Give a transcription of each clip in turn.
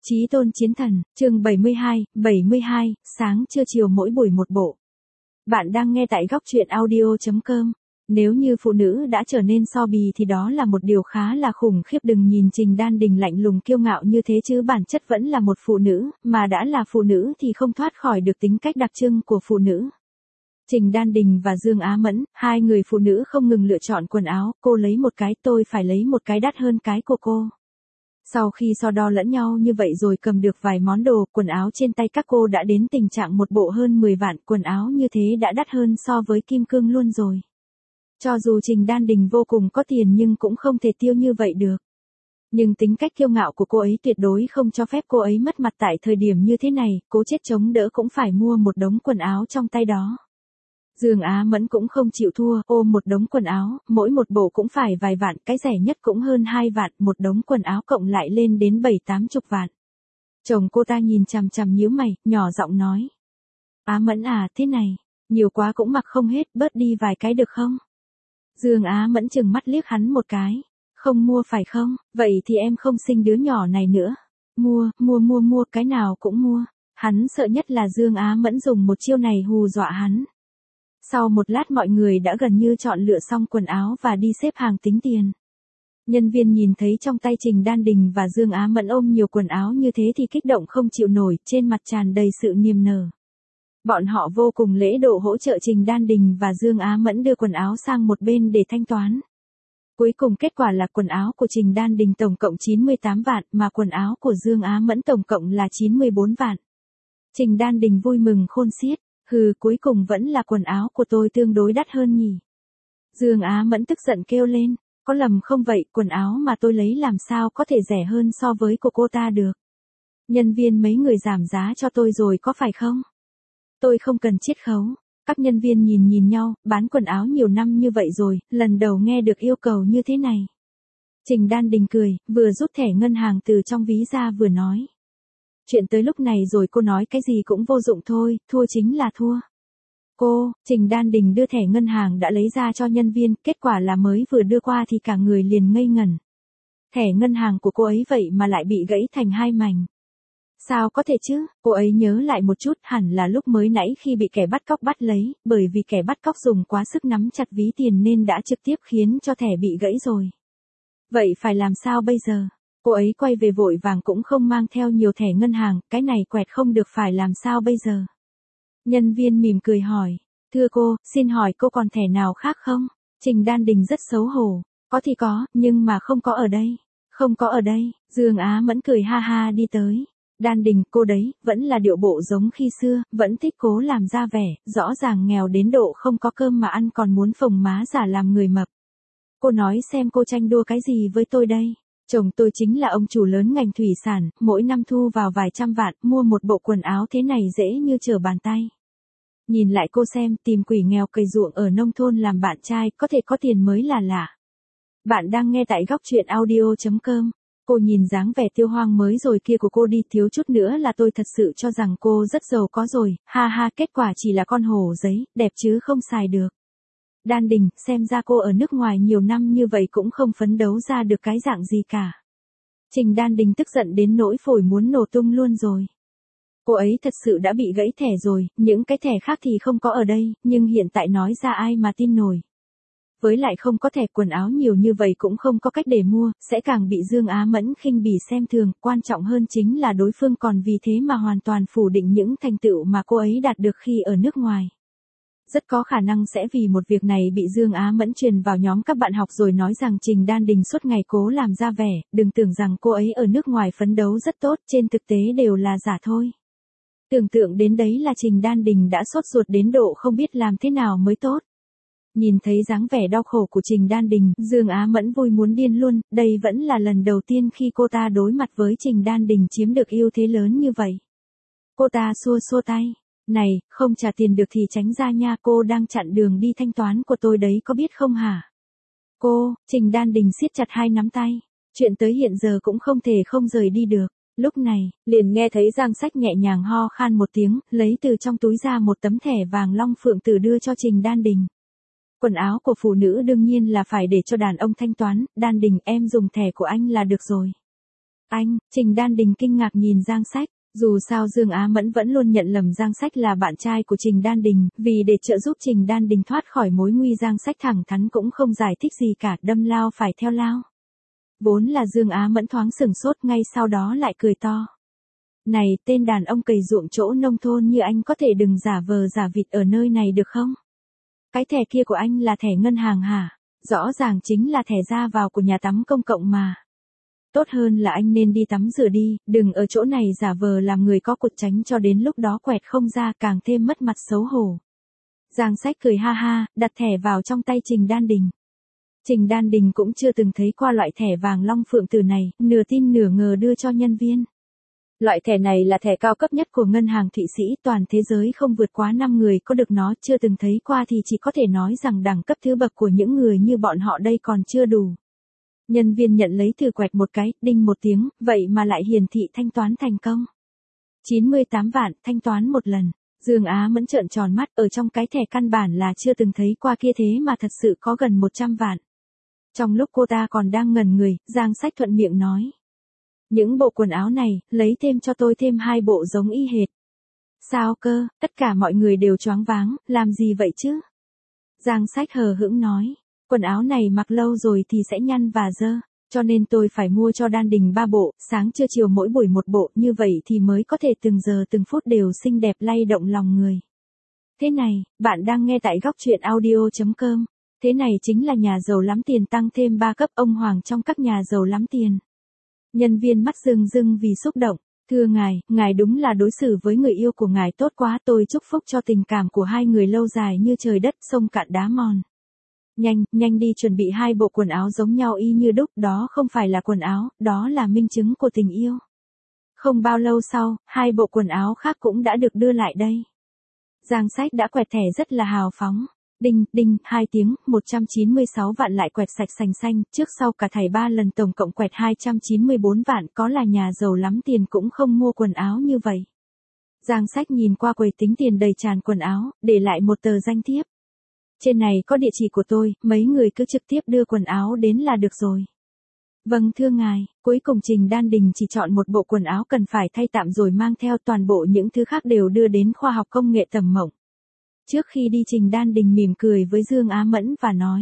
Chí tôn chiến thần, chương 72, sáng trưa chiều mỗi buổi một bộ. Bạn đang nghe tại góc truyện audio.com. Nếu như phụ nữ đã trở nên so bì thì đó là một điều khá là khủng khiếp. Đừng nhìn Trình Đan Đình lạnh lùng kiêu ngạo như thế chứ bản chất vẫn là một phụ nữ, mà đã là phụ nữ thì không thoát khỏi được tính cách đặc trưng của phụ nữ. Trình Đan Đình và Dương Á Mẫn, hai người phụ nữ không ngừng lựa chọn quần áo, cô lấy một cái tôi phải lấy một cái đắt hơn cái của cô. Sau khi so đo lẫn nhau như vậy rồi cầm được vài món đồ, quần áo trên tay các cô đã đến tình trạng một bộ hơn 10 vạn, quần áo như thế đã đắt hơn so với kim cương luôn rồi. Cho dù Trình Đan Đình vô cùng có tiền nhưng cũng không thể tiêu như vậy được. Nhưng tính cách kiêu ngạo của cô ấy tuyệt đối không cho phép cô ấy mất mặt tại thời điểm như thế này, cố chết chống đỡ cũng phải mua một đống quần áo trong tay đó. Dương Á Mẫn cũng không chịu thua, ôm một đống quần áo, mỗi một bộ cũng phải vài vạn, cái rẻ nhất cũng hơn 2 vạn, một đống quần áo cộng lại lên đến 7-80 vạn. Chồng cô ta nhìn chằm chằm nhíu mày, nhỏ giọng nói. Á Mẫn à, thế này, nhiều quá cũng mặc không hết, bớt đi vài cái được không? Dương Á Mẫn chừng mắt liếc hắn một cái. Không mua phải không, vậy thì em không sinh đứa nhỏ này nữa. Mua, cái nào cũng mua. Hắn sợ nhất là Dương Á Mẫn dùng một chiêu này hù dọa hắn. Sau một lát mọi người đã gần như chọn lựa xong quần áo và đi xếp hàng tính tiền. Nhân viên nhìn thấy trong tay Trình Đan Đình và Dương Á Mẫn ôm nhiều quần áo như thế thì kích động không chịu nổi, trên mặt tràn đầy sự niềm nở. Bọn họ vô cùng lễ độ hỗ trợ Trình Đan Đình và Dương Á Mẫn đưa quần áo sang một bên để thanh toán. Cuối cùng kết quả là quần áo của Trình Đan Đình tổng cộng 98 vạn mà quần áo của Dương Á Mẫn tổng cộng là 94 vạn. Trình Đan Đình vui mừng khôn xiết. Cuối cùng vẫn là quần áo của tôi tương đối đắt hơn nhỉ. Dương Á Mẫn tức giận kêu lên, có lầm không vậy, quần áo mà tôi lấy làm sao có thể rẻ hơn so với của cô ta được. Nhân viên mấy người giảm giá cho tôi rồi có phải không? Tôi không cần chiết khấu. Các nhân viên nhìn nhau, bán quần áo nhiều năm như vậy rồi, lần đầu nghe được yêu cầu như thế này. Trình Đan Đình cười, vừa rút thẻ ngân hàng từ trong ví ra vừa nói. Chuyện tới lúc này rồi cô nói cái gì cũng vô dụng thôi, thua chính là thua. Trình Đan Đình đưa thẻ ngân hàng đã lấy ra cho nhân viên, kết quả là mới vừa đưa qua thì cả người liền ngây ngẩn. Thẻ ngân hàng của cô ấy vậy mà lại bị gãy thành hai mảnh. Sao có thể chứ, cô ấy nhớ lại một chút, hẳn là lúc mới nãy khi bị kẻ bắt cóc bắt lấy, bởi vì kẻ bắt cóc dùng quá sức nắm chặt ví tiền nên đã trực tiếp khiến cho thẻ bị gãy rồi. Vậy phải làm sao bây giờ? Cô ấy quay về vội vàng cũng không mang theo nhiều thẻ ngân hàng, cái này quẹt không được phải làm sao bây giờ? Nhân viên mỉm cười hỏi, thưa cô, xin hỏi cô còn thẻ nào khác không? Trình Đan Đình rất xấu hổ, có thì có, nhưng mà không có ở đây. Không có ở đây, Dương Á Mẫn cười ha ha đi tới. Đan Đình, cô đấy, vẫn là điệu bộ giống khi xưa, vẫn thích cố làm ra vẻ, rõ ràng nghèo đến độ không có cơm mà ăn còn muốn phồng má giả làm người mập. Cô nói xem cô tranh đua cái gì với tôi đây? Chồng tôi chính là ông chủ lớn ngành thủy sản, mỗi năm thu vào vài trăm vạn, mua một bộ quần áo thế này dễ như trở bàn tay. Nhìn lại cô xem, tìm quỷ nghèo cày ruộng ở nông thôn làm bạn trai, có thể có tiền mới là lạ. Bạn đang nghe tại góc truyện audio.com. Cô nhìn dáng vẻ tiêu hoang mới rồi kia của cô đi, thiếu chút nữa là tôi thật sự cho rằng cô rất giàu có rồi, ha ha, kết quả chỉ là con hổ giấy, đẹp chứ không xài được. Đan Đình, xem ra cô ở nước ngoài nhiều năm như vậy cũng không phấn đấu ra được cái dạng gì cả. Trình Đan Đình tức giận đến nỗi phổi muốn nổ tung luôn rồi. Cô ấy thật sự đã bị gãy thẻ rồi, những cái thẻ khác thì không có ở đây, nhưng hiện tại nói ra ai mà tin nổi. Với lại không có thẻ quần áo nhiều như vậy cũng không có cách để mua, sẽ càng bị Dương Á Mẫn khinh bỉ xem thường, quan trọng hơn chính là đối phương còn vì thế mà hoàn toàn phủ định những thành tựu mà cô ấy đạt được khi ở nước ngoài. Rất có khả năng sẽ vì một việc này bị Dương Á Mẫn truyền vào nhóm các bạn học rồi nói rằng Trình Đan Đình suốt ngày cố làm ra vẻ, đừng tưởng rằng cô ấy ở nước ngoài phấn đấu rất tốt, trên thực tế đều là giả thôi. Tưởng tượng đến đấy là Trình Đan Đình đã sốt ruột đến độ không biết làm thế nào mới tốt. Nhìn thấy dáng vẻ đau khổ của Trình Đan Đình, Dương Á Mẫn vui muốn điên luôn, đây vẫn là lần đầu tiên khi cô ta đối mặt với Trình Đan Đình chiếm được ưu thế lớn như vậy. Cô ta xua tay. Này, không trả tiền được thì tránh ra nha, cô đang chặn đường đi thanh toán của tôi đấy có biết không hả? Trình Đan Đình siết chặt hai nắm tay. Chuyện tới hiện giờ cũng không thể không rời đi được. Lúc này, liền nghe thấy Giang Sách nhẹ nhàng ho khan một tiếng, lấy từ trong túi ra một tấm thẻ vàng long phượng tử đưa cho Trình Đan Đình. Quần áo của phụ nữ đương nhiên là phải để cho đàn ông thanh toán, Đan Đình em dùng thẻ của anh là được rồi. Anh, Trình Đan Đình kinh ngạc nhìn Giang Sách. Dù sao Dương Á Mẫn vẫn luôn nhận lầm Giang Sách là bạn trai của Trình Đan Đình, vì để trợ giúp Trình Đan Đình thoát khỏi mối nguy Giang Sách thẳng thắn cũng không giải thích gì cả, đâm lao phải theo lao. Vốn là Dương Á Mẫn thoáng sửng sốt, ngay sau đó lại cười to. Này, tên đàn ông cày ruộng chỗ nông thôn như anh có thể đừng giả vờ giả vịt ở nơi này được không? Cái thẻ kia của anh là thẻ ngân hàng hả? Rõ ràng chính là thẻ ra vào của nhà tắm công cộng mà. Tốt hơn là anh nên đi tắm rửa đi, đừng ở chỗ này giả vờ làm người có cột, tránh cho đến lúc đó quẹt không ra càng thêm mất mặt xấu hổ. Giang Sách cười ha ha, đặt thẻ vào trong tay Trình Đan Đình. Trình Đan Đình cũng chưa từng thấy qua loại thẻ vàng long phượng tử này, nửa tin nửa ngờ đưa cho nhân viên. Loại thẻ này là thẻ cao cấp nhất của ngân hàng Thụy Sĩ, toàn thế giới không vượt quá 5 người có được nó, chưa từng thấy qua thì chỉ có thể nói rằng đẳng cấp thứ bậc của những người như bọn họ đây còn chưa đủ. Nhân viên nhận lấy thử quẹt một cái, đinh một tiếng, vậy mà lại hiển thị thanh toán thành công. 98 vạn, thanh toán một lần. Dương Á Mẫn trợn tròn mắt, ở trong cái thẻ căn bản là chưa từng thấy qua kia thế mà thật sự có gần 100 vạn. Trong lúc cô ta còn đang ngẩn người, Giang Sách thuận miệng nói. Những bộ quần áo này, lấy thêm cho tôi thêm 2 bộ giống y hệt. Sao cơ, tất cả mọi người đều choáng váng, làm gì vậy chứ? Giang Sách hờ hững nói. Quần áo này mặc lâu rồi thì sẽ nhăn và dơ, cho nên tôi phải mua cho Đan Đình 3 bộ, sáng trưa chiều mỗi buổi một bộ, như vậy thì mới có thể từng giờ từng phút đều xinh đẹp lay động lòng người. Thế này, bạn đang nghe tại góc truyện audio.com. Thế này chính là nhà giàu lắm tiền tăng thêm 3 cấp, ông hoàng trong các nhà giàu lắm tiền. Nhân viên mắt rưng rưng vì xúc động. Thưa ngài đúng là đối xử với người yêu của ngài tốt quá, tôi chúc phúc cho tình cảm của hai người lâu dài như trời đất sông cạn đá mòn. Nhanh đi chuẩn bị 2 bộ quần áo giống nhau y như đúc, đó không phải là quần áo, đó là minh chứng của tình yêu. Không bao lâu sau, 2 bộ quần áo khác cũng đã được đưa lại đây. Giang Sách đã quẹt thẻ rất là hào phóng. Đinh, 2 tiếng, 196 vạn lại quẹt sạch sành xanh, trước sau cả thảy 3 lần tổng cộng quẹt 294 vạn, có là nhà giàu lắm tiền cũng không mua quần áo như vậy. Giang Sách nhìn qua quầy tính tiền đầy tràn quần áo, để lại một tờ danh thiếp. Trên này có địa chỉ của tôi, mấy người cứ trực tiếp đưa quần áo đến là được rồi. Vâng thưa ngài, cuối cùng Trình Đan Đình chỉ chọn một bộ quần áo cần phải thay tạm rồi mang theo, toàn bộ những thứ khác đều đưa đến khoa học công nghệ Tầm Mộng. Trước khi đi Trình Đan Đình mỉm cười với Dương Á Mẫn và nói.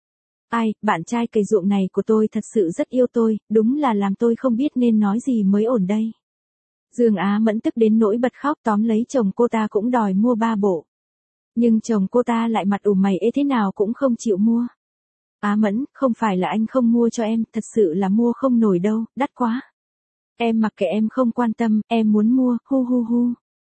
Ai, bạn trai cày ruộng này của tôi thật sự rất yêu tôi, đúng là làm tôi không biết nên nói gì mới ổn đây. Dương Á Mẫn tức đến nỗi bật khóc, tóm lấy chồng cô ta cũng đòi mua 3 bộ. Nhưng chồng cô ta lại mặt ủ mày ế thế nào cũng không chịu mua. Á Mẫn, không phải là anh không mua cho em, thật sự là mua không nổi đâu, đắt quá. Em mặc kệ, em không quan tâm, em muốn mua, hu.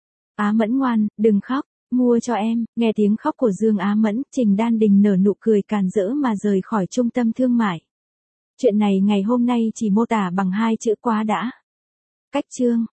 Á Mẫn ngoan, đừng khóc, mua cho em. Nghe tiếng khóc của Dương Á Mẫn, Trình Đan Đình nở nụ cười càn rỡ mà rời khỏi trung tâm thương mại. Chuyện này ngày hôm nay chỉ mô tả bằng 2 chữ quá đã. Cách chương.